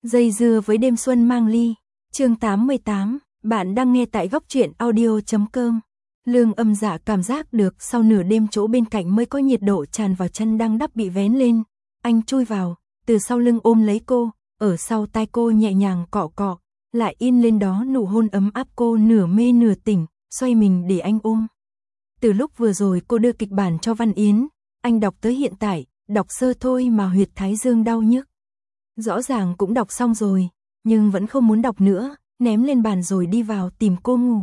Dây dưa với đêm xuân mang ly. Chương 88, bạn đang nghe tại góc truyện audio.com. Lương Âm Dạ cảm giác được sau nửa đêm chỗ bên cạnh mới có nhiệt độ tràn vào chân đang đắp bị vén lên. Anh chui vào, từ sau lưng ôm lấy cô, ở sau tai cô nhẹ nhàng cọ cọ, lại in lên đó nụ hôn ấm áp cô nửa mê nửa tỉnh, xoay mình để anh ôm. Từ lúc vừa rồi cô đưa kịch bản cho Văn Yến, anh đọc tới hiện tại, đọc sơ thôi mà huyệt thái dương đau nhức. Rõ ràng cũng đọc xong rồi, nhưng vẫn không muốn đọc nữa, ném lên bàn rồi đi vào tìm cô ngủ.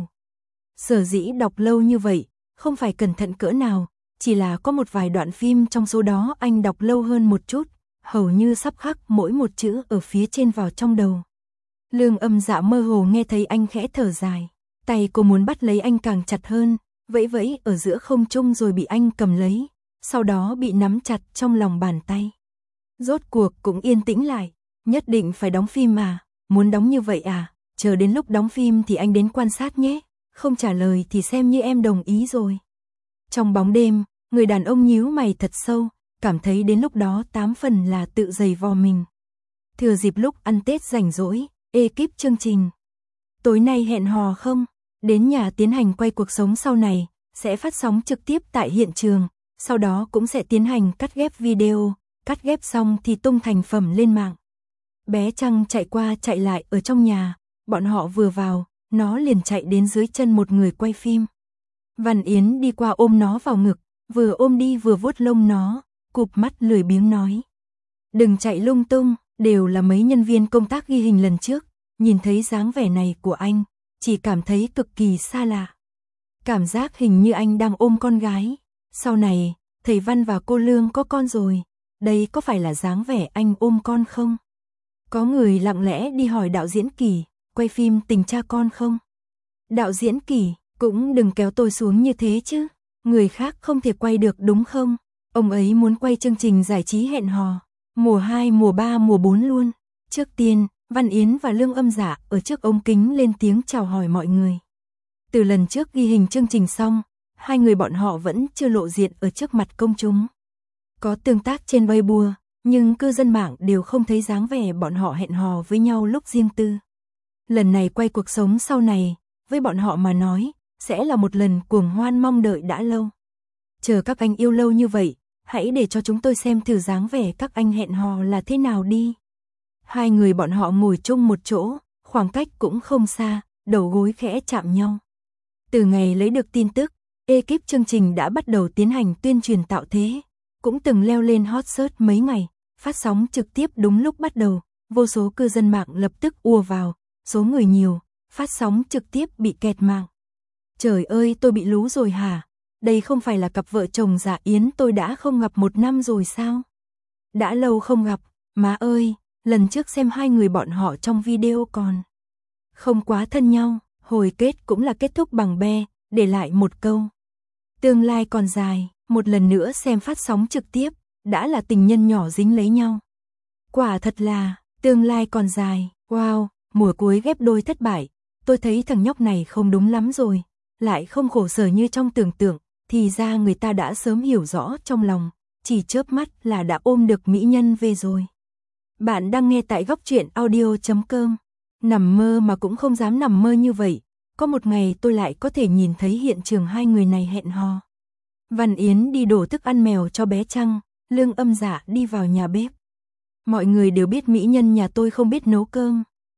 Sở dĩ đọc lâu như vậy, không phải cẩn thận cỡ nào, chỉ là có một vài đoạn phim trong số đó anh đọc lâu hơn một chút, hầu như sắp khắc mỗi một chữ ở phía trên vào trong đầu. Lương Âm Dạ mơ hồ nghe thấy anh khẽ thở dài, tay cô muốn bắt lấy anh càng chặt hơn, vẫy vẫy ở giữa không trung rồi bị anh cầm lấy, sau đó bị nắm chặt trong lòng bàn tay. Rốt cuộc cũng yên tĩnh lại, nhất định phải đóng phim à, muốn đóng như vậy à, chờ đến lúc đóng phim thì anh đến quan sát nhé, không trả lời thì xem như em đồng ý rồi. Trong bóng đêm, người đàn ông nhíu mày thật sâu, cảm thấy đến lúc đó 8 phần là tự giày vò mình. Thừa dịp lúc ăn Tết rảnh rỗi, ekip chương trình. Tối nay hẹn hò không? Đến nhà tiến hành quay cuộc sống sau này, sẽ phát sóng trực tiếp tại hiện trường, sau đó cũng sẽ tiến hành cắt ghép video, cắt ghép xong thì tung thành phẩm lên mạng. Bé Trăng chạy qua chạy lại ở trong nhà, bọn họ vừa vào, nó liền chạy đến dưới chân một người quay phim. Văn Yến đi qua ôm nó vào ngực, vừa ôm đi vừa vuốt lông nó, cụp mắt lười biếng nói. Đừng chạy lung tung, đều là mấy nhân viên công tác ghi hình lần trước, nhìn thấy dáng vẻ này của anh, chỉ cảm thấy cực kỳ xa lạ. Cảm giác hình như anh đang ôm con gái. Sau này, thầy Văn và cô Lương có con rồi, đây có phải là dáng vẻ anh ôm con không? Có người lặng lẽ đi hỏi đạo diễn Kỳ, quay phim tình cha con không? Đạo diễn Kỳ, cũng đừng kéo tôi xuống như thế chứ, người khác không thể quay được đúng không? Ông ấy muốn quay chương trình giải trí hẹn hò, mùa 2, mùa 3, mùa 4 luôn. Trước tiên, Văn Yến và Lương Âm Dạ ở trước ống kính lên tiếng chào hỏi mọi người. Từ lần trước ghi hình chương trình xong, hai người bọn họ vẫn chưa lộ diện ở trước mặt công chúng. Có tương tác trên Weibo, nhưng cư dân mạng đều không thấy dáng vẻ bọn họ hẹn hò với nhau lúc riêng tư. Lần này quay cuộc sống sau này, với bọn họ mà nói, sẽ là một lần cuồng hoan mong đợi đã lâu. Chờ các anh yêu lâu như vậy, hãy để cho chúng tôi xem thử dáng vẻ các anh hẹn hò là thế nào đi. Hai người bọn họ ngồi chung một chỗ, khoảng cách cũng không xa, đầu gối khẽ chạm nhau. Từ ngày lấy được tin tức, ekip chương trình đã bắt đầu tiến hành tuyên truyền tạo thế, cũng từng leo lên hot search mấy ngày, phát sóng trực tiếp đúng lúc bắt đầu, vô số cư dân mạng lập tức ùa vào, số người nhiều, phát sóng trực tiếp bị kẹt mạng. Trời ơi, tôi bị lú rồi hả? Đây không phải là cặp vợ chồng Dạ Yến tôi đã không gặp 1 năm rồi sao? Đã lâu không gặp, má ơi, lần trước xem hai người bọn họ trong video còn không quá thân nhau, hồi kết cũng là kết thúc bằng be, để lại một câu. Tương lai còn dài, một lần nữa xem phát sóng trực tiếp, đã là tình nhân nhỏ dính lấy nhau. Quả thật là, tương lai còn dài, wow, mùa cuối ghép đôi thất bại, tôi thấy thằng nhóc này không đúng lắm rồi, lại không khổ sở như trong tưởng tượng, thì ra người ta đã sớm hiểu rõ trong lòng, chỉ chớp mắt là đã ôm được mỹ nhân về rồi. Bạn đang nghe tại góc truyện audio.com, nằm mơ mà cũng không dám nằm mơ như vậy, có một ngày tôi lại có thể nhìn thấy hiện trường hai người này hẹn hò. Văn Yến đi đổ thức ăn mèo cho bé Trăng, Lương Âm Dạ đi vào nhà bếp. Mọi người đều biết mỹ nhân nhà tôi không biết nấu cơm.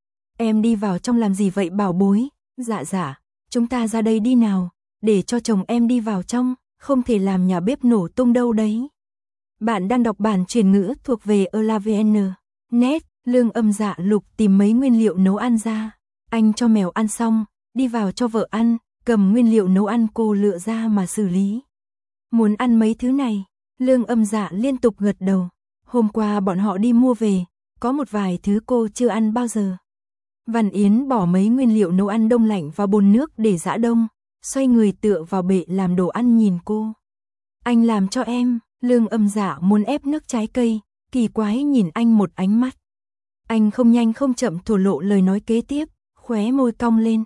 Em đi vào trong làm gì vậy bảo bối? Dạ dạ, chúng ta ra đây đi nào, để cho chồng em đi vào trong, không thể làm nhà bếp nổ tung đâu đấy. Bạn đang đọc bản chuyển ngữ thuộc về ELAVN. Net, Lương Âm Dạ lục tìm mấy nguyên liệu nấu ăn ra. Anh cho mèo ăn xong, đi vào cho vợ ăn, cầm nguyên liệu nấu ăn cô lựa ra mà xử lý. Muốn ăn mấy thứ này? Lương Âm Dạ liên tục gật đầu. Hôm qua bọn họ đi mua về, có một vài thứ cô chưa ăn bao giờ. Văn Yến bỏ mấy nguyên liệu nấu ăn đông lạnh vào bồn nước để giã đông, xoay người tựa vào bệ làm đồ ăn nhìn cô. Anh làm cho em. Lương Âm Dạ muốn ép nước trái cây, kỳ quái nhìn anh một ánh mắt. Anh không nhanh không chậm thổ lộ lời nói kế tiếp, khóe môi cong lên.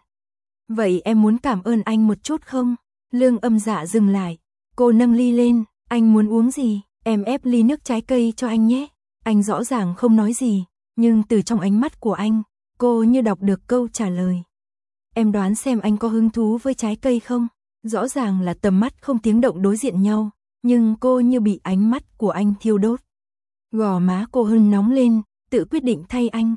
Vậy em muốn cảm ơn anh một chút không? Lương Âm Dạ dừng lại, cô nâng ly lên, anh muốn uống gì? Em ép ly nước trái cây cho anh nhé. Anh rõ ràng không nói gì, nhưng từ trong ánh mắt của anh, cô như đọc được câu trả lời. Em đoán xem anh có hứng thú với trái cây không? Rõ ràng là tầm mắt không tiếng động đối diện nhau, nhưng cô như bị ánh mắt của anh thiêu đốt. Gò má cô hưng nóng lên, tự quyết định thay anh.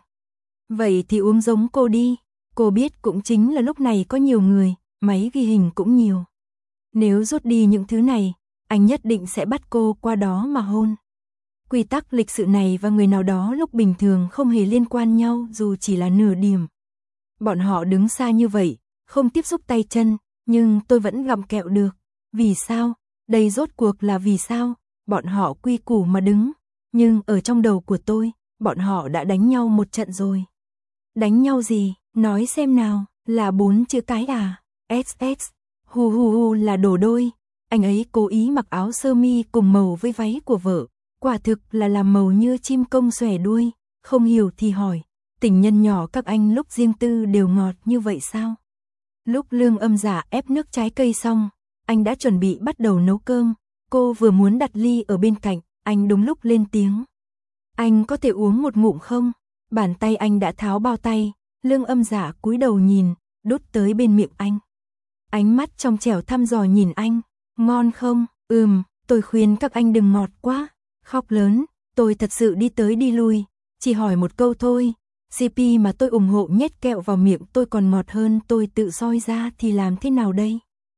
Vậy thì uống giống cô đi. Cô biết cũng chính là lúc này có nhiều người, máy ghi hình cũng nhiều. Nếu rút đi những thứ này, anh nhất định sẽ bắt cô qua đó mà hôn. Quy tắc lịch sự này và người nào đó lúc bình thường không hề liên quan nhau dù chỉ là nửa điểm. Bọn họ đứng xa như vậy, không tiếp xúc tay chân, nhưng tôi vẫn gặm kẹo được. Vì sao? Đây rốt cuộc là vì sao? Bọn họ quy củ mà đứng. Nhưng ở trong đầu của tôi, bọn họ đã đánh nhau một trận rồi. Đánh nhau gì? Nói xem nào, là 4 chữ cái à? SS, hu hu hu là đổ đôi. Anh ấy cố ý mặc áo sơ mi cùng màu với váy của vợ. Quả thực là làm màu như chim công xòe đuôi. Không hiểu thì hỏi, tình nhân nhỏ các anh lúc riêng tư đều ngọt như vậy sao? Lúc Lương Âm Dạ ép nước trái cây xong, anh đã chuẩn bị bắt đầu nấu cơm. Cô vừa muốn đặt ly ở bên cạnh, anh đúng lúc lên tiếng. Anh có thể uống một ngụm không? Bàn tay anh đã tháo bao tay, Lương Âm Dạ cúi đầu nhìn, đút tới bên miệng anh. Ánh mắt trong trẻo thăm dò nhìn anh, ngon không? Tôi khuyên các anh đừng ngọt quá. Khóc lớn, tôi thật sự đi tới đi lui, chỉ hỏi một câu thôi. CP mà tôi ủng hộ nhét kẹo vào miệng tôi còn ngọt hơn tôi tự soi ra thì làm thế nào đây?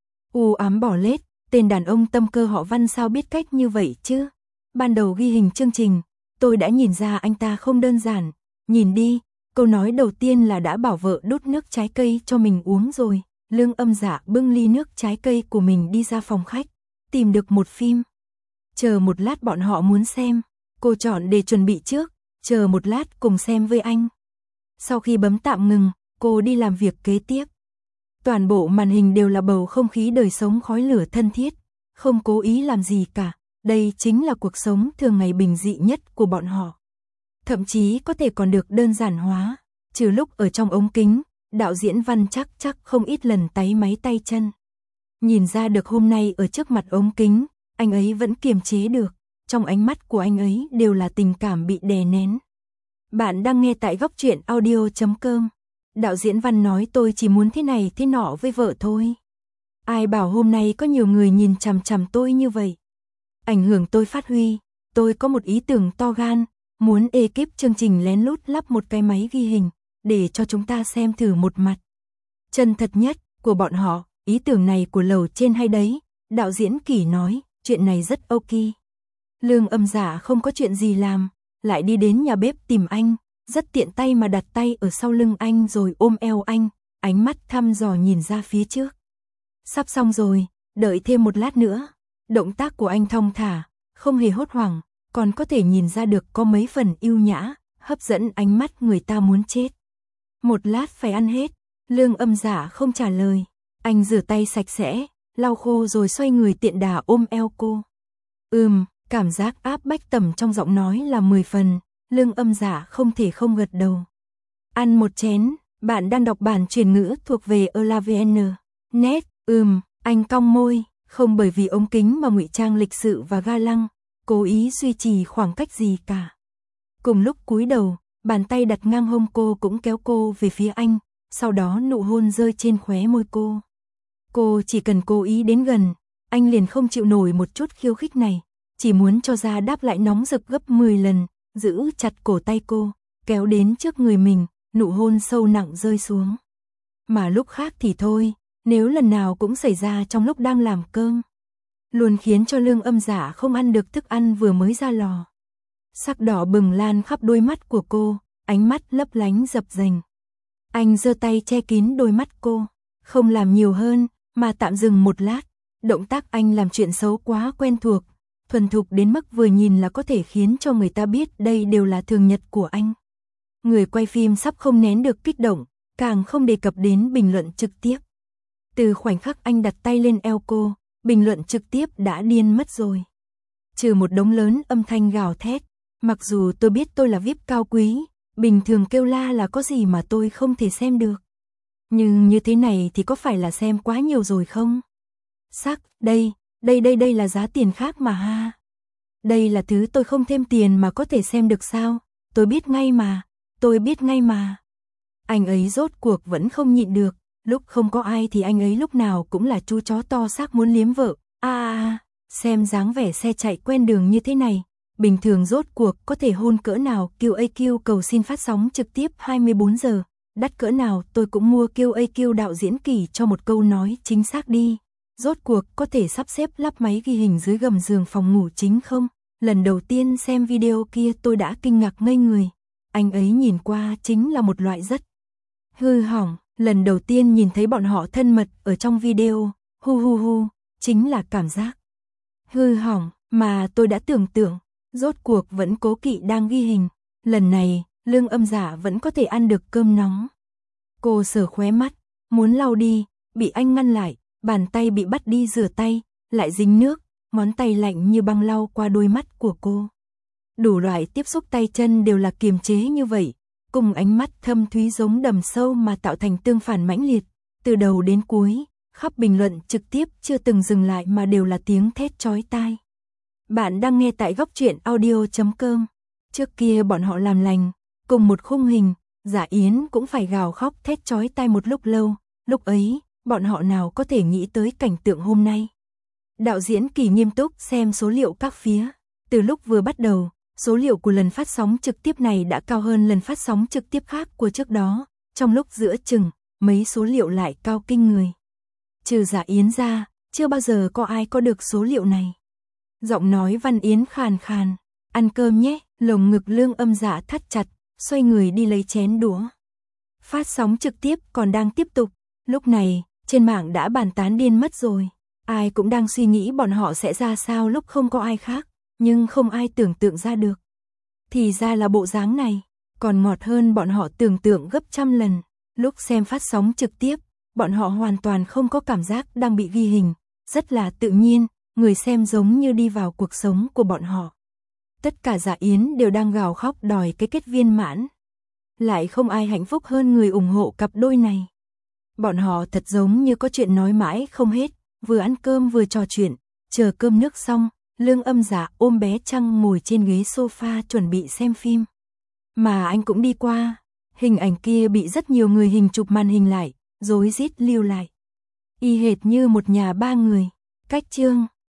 U ám bỏ lết, tên đàn ông tâm cơ họ Văn sao biết cách như vậy chứ? Ban đầu ghi hình chương trình, tôi đã nhìn ra anh ta không đơn giản. Nhìn đi, câu nói đầu tiên là đã bảo vợ đút nước trái cây cho mình uống rồi. Lương Âm Dạ bưng ly nước trái cây của mình đi ra phòng khách, tìm được một phim. Chờ một lát bọn họ muốn xem, cô chọn để chuẩn bị trước, chờ một lát cùng xem với anh. Sau khi bấm tạm ngừng, cô đi làm việc kế tiếp. Toàn bộ màn hình đều là bầu không khí đời sống khói lửa thân thiết, không cố ý làm gì cả. Đây chính là cuộc sống thường ngày bình dị nhất của bọn họ. Thậm chí có thể còn được đơn giản hóa, trừ lúc ở trong ống kính, đạo diễn Văn chắc không ít lần táy máy tay chân. Nhìn ra được hôm nay ở trước mặt ống kính, anh ấy vẫn kiềm chế được, trong ánh mắt của anh ấy đều là tình cảm bị đè nén. Bạn đang nghe tại góc truyện audio.com. Đạo diễn Văn nói tôi chỉ muốn thế này thế nọ với vợ thôi. Ai bảo hôm nay có nhiều người nhìn chằm chằm tôi như vậy. Ảnh hưởng tôi phát huy, tôi có một ý tưởng to gan, muốn ekip chương trình lén lút lắp một cái máy ghi hình, để cho chúng ta xem thử một mặt chân thật nhất của bọn họ. Ý tưởng này của lầu trên hay đấy, đạo diễn Kỷ nói, chuyện này rất ok. Lương Âm Dạ không có chuyện gì làm, lại đi đến nhà bếp tìm anh, rất tiện tay mà đặt tay ở sau lưng anh rồi ôm eo anh, ánh mắt thăm dò nhìn ra phía trước. Sắp xong rồi, đợi thêm một lát nữa. Động tác của anh thong thả, không hề hốt hoảng, còn có thể nhìn ra được có mấy phần yêu nhã, hấp dẫn ánh mắt người ta muốn chết. Một lát phải ăn hết. Lương Âm Dạ không trả lời. Anh rửa tay sạch sẽ, lau khô rồi xoay người tiện đà ôm eo cô. Cảm giác áp bách tầm trong giọng nói là 10 phần. Lương Âm Dạ không thể không gật đầu. Ăn một chén. Bạn đang đọc bản truyền ngữ thuộc về ELAVN. Net. Anh cong môi, không bởi vì ống kính mà ngụy trang lịch sự và ga lăng, cố ý duy trì khoảng cách gì cả. Cùng lúc cúi đầu, bàn tay đặt ngang hông cô cũng kéo cô về phía anh, sau đó nụ hôn rơi trên khóe môi cô. Cô chỉ cần cố ý đến gần, anh liền không chịu nổi một chút khiêu khích này, chỉ muốn cho ra đáp lại nóng rực gấp 10 lần, giữ chặt cổ tay cô, kéo đến trước người mình, nụ hôn sâu nặng rơi xuống. Mà lúc khác thì thôi, nếu lần nào cũng xảy ra trong lúc đang làm cơm, luôn khiến cho Lương Âm Dạ không ăn được thức ăn vừa mới ra lò. Sắc đỏ bừng lan khắp đôi mắt của cô, ánh mắt lấp lánh dập dềnh. Anh giơ tay che kín đôi mắt cô, không làm nhiều hơn, mà tạm dừng một lát. Động tác anh làm chuyện xấu quá quen thuộc, thuần thục đến mức vừa nhìn là có thể khiến cho người ta biết đây đều là thường nhật của anh. Người quay phim sắp không nén được kích động, càng không đề cập đến bình luận trực tiếp. Từ khoảnh khắc anh đặt tay lên eo cô, bình luận trực tiếp đã điên mất rồi. Trừ một đống lớn âm thanh gào thét, mặc dù tôi biết tôi là VIP cao quý, bình thường kêu la là có gì mà tôi không thể xem được. Nhưng như thế này thì có phải là xem quá nhiều rồi không? Đây là giá tiền khác mà ha. Đây là thứ tôi không thêm tiền mà có thể xem được sao? tôi biết ngay mà, tôi biết ngay mà. Anh ấy rốt cuộc vẫn không nhịn được, lúc không có ai thì anh ấy lúc nào cũng là chú chó to xác muốn liếm vợ. Xem dáng vẻ xe chạy quen đường như thế này, bình thường rốt cuộc có thể hôn cỡ nào. QAQ cầu xin phát sóng trực tiếp 24 giờ, đắt cỡ nào tôi cũng mua. QAQ đạo diễn Kỳ cho một câu nói chính xác đi. Rốt cuộc có thể sắp xếp lắp máy ghi hình dưới gầm giường phòng ngủ chính không? Lần đầu tiên xem video kia tôi đã kinh ngạc ngây người. Anh ấy nhìn qua chính là một loại rất hư hỏng. Lần đầu tiên nhìn thấy bọn họ thân mật ở trong video, chính là cảm giác hư hỏng mà tôi đã tưởng tượng. Rốt cuộc vẫn cố kỵ đang ghi hình. Lần này, Lương Âm Dạ vẫn có thể ăn được cơm nóng. Cô sờ khóe mắt, muốn lau đi, bị anh ngăn lại, bàn tay bị bắt đi rửa tay, lại dính nước, ngón tay lạnh như băng lau qua đôi mắt của cô. Đủ loại tiếp xúc tay chân đều là kiềm chế như vậy, cùng ánh mắt thâm thúy giống đầm sâu mà tạo thành tương phản mãnh liệt, từ đầu đến cuối, khắp bình luận trực tiếp chưa từng dừng lại mà đều là tiếng thét chói tai. Bạn đang nghe tại góc truyện audio.com. Trước kia bọn họ làm lành, cùng một khung hình, Dạ Yến cũng phải gào khóc thét chói tai một lúc lâu, lúc ấy, bọn họ nào có thể nghĩ tới cảnh tượng hôm nay. Đạo diễn Kỳ nghiêm túc xem số liệu các phía, từ lúc vừa bắt đầu, số liệu của lần phát sóng trực tiếp này đã cao hơn lần phát sóng trực tiếp khác của trước đó, trong lúc giữa chừng, mấy số liệu lại cao kinh người. Trừ Dạ Yến ra, chưa bao giờ có ai có được số liệu này. Giọng nói Văn Yến khàn khàn, ăn cơm nhé, lồng ngực Lương Âm Dạ thắt chặt, xoay người đi lấy chén đũa. Phát sóng trực tiếp còn đang tiếp tục, lúc này, trên mạng đã bàn tán điên mất rồi. Ai cũng đang suy nghĩ bọn họ sẽ ra sao lúc không có ai khác, nhưng không ai tưởng tượng ra được. Thì ra là bộ dáng này, còn ngọt hơn bọn họ tưởng tượng gấp trăm lần. Lúc xem phát sóng trực tiếp, bọn họ hoàn toàn không có cảm giác đang bị ghi hình, rất là tự nhiên, người xem giống như đi vào cuộc sống của bọn họ. Tất cả Dạ Yến đều đang gào khóc đòi cái kết viên mãn. Lại không ai hạnh phúc hơn người ủng hộ cặp đôi này. Bọn họ thật giống như có chuyện nói mãi không hết, vừa ăn cơm vừa trò chuyện, chờ cơm nước xong, Lương Âm Dạ ôm bé Trăng ngồi trên ghế sofa chuẩn bị xem phim. Mà anh cũng đi qua, hình ảnh kia bị rất nhiều người hình chụp màn hình lại, rối rít lưu lại. Y hệt như một nhà ba người. Cách chương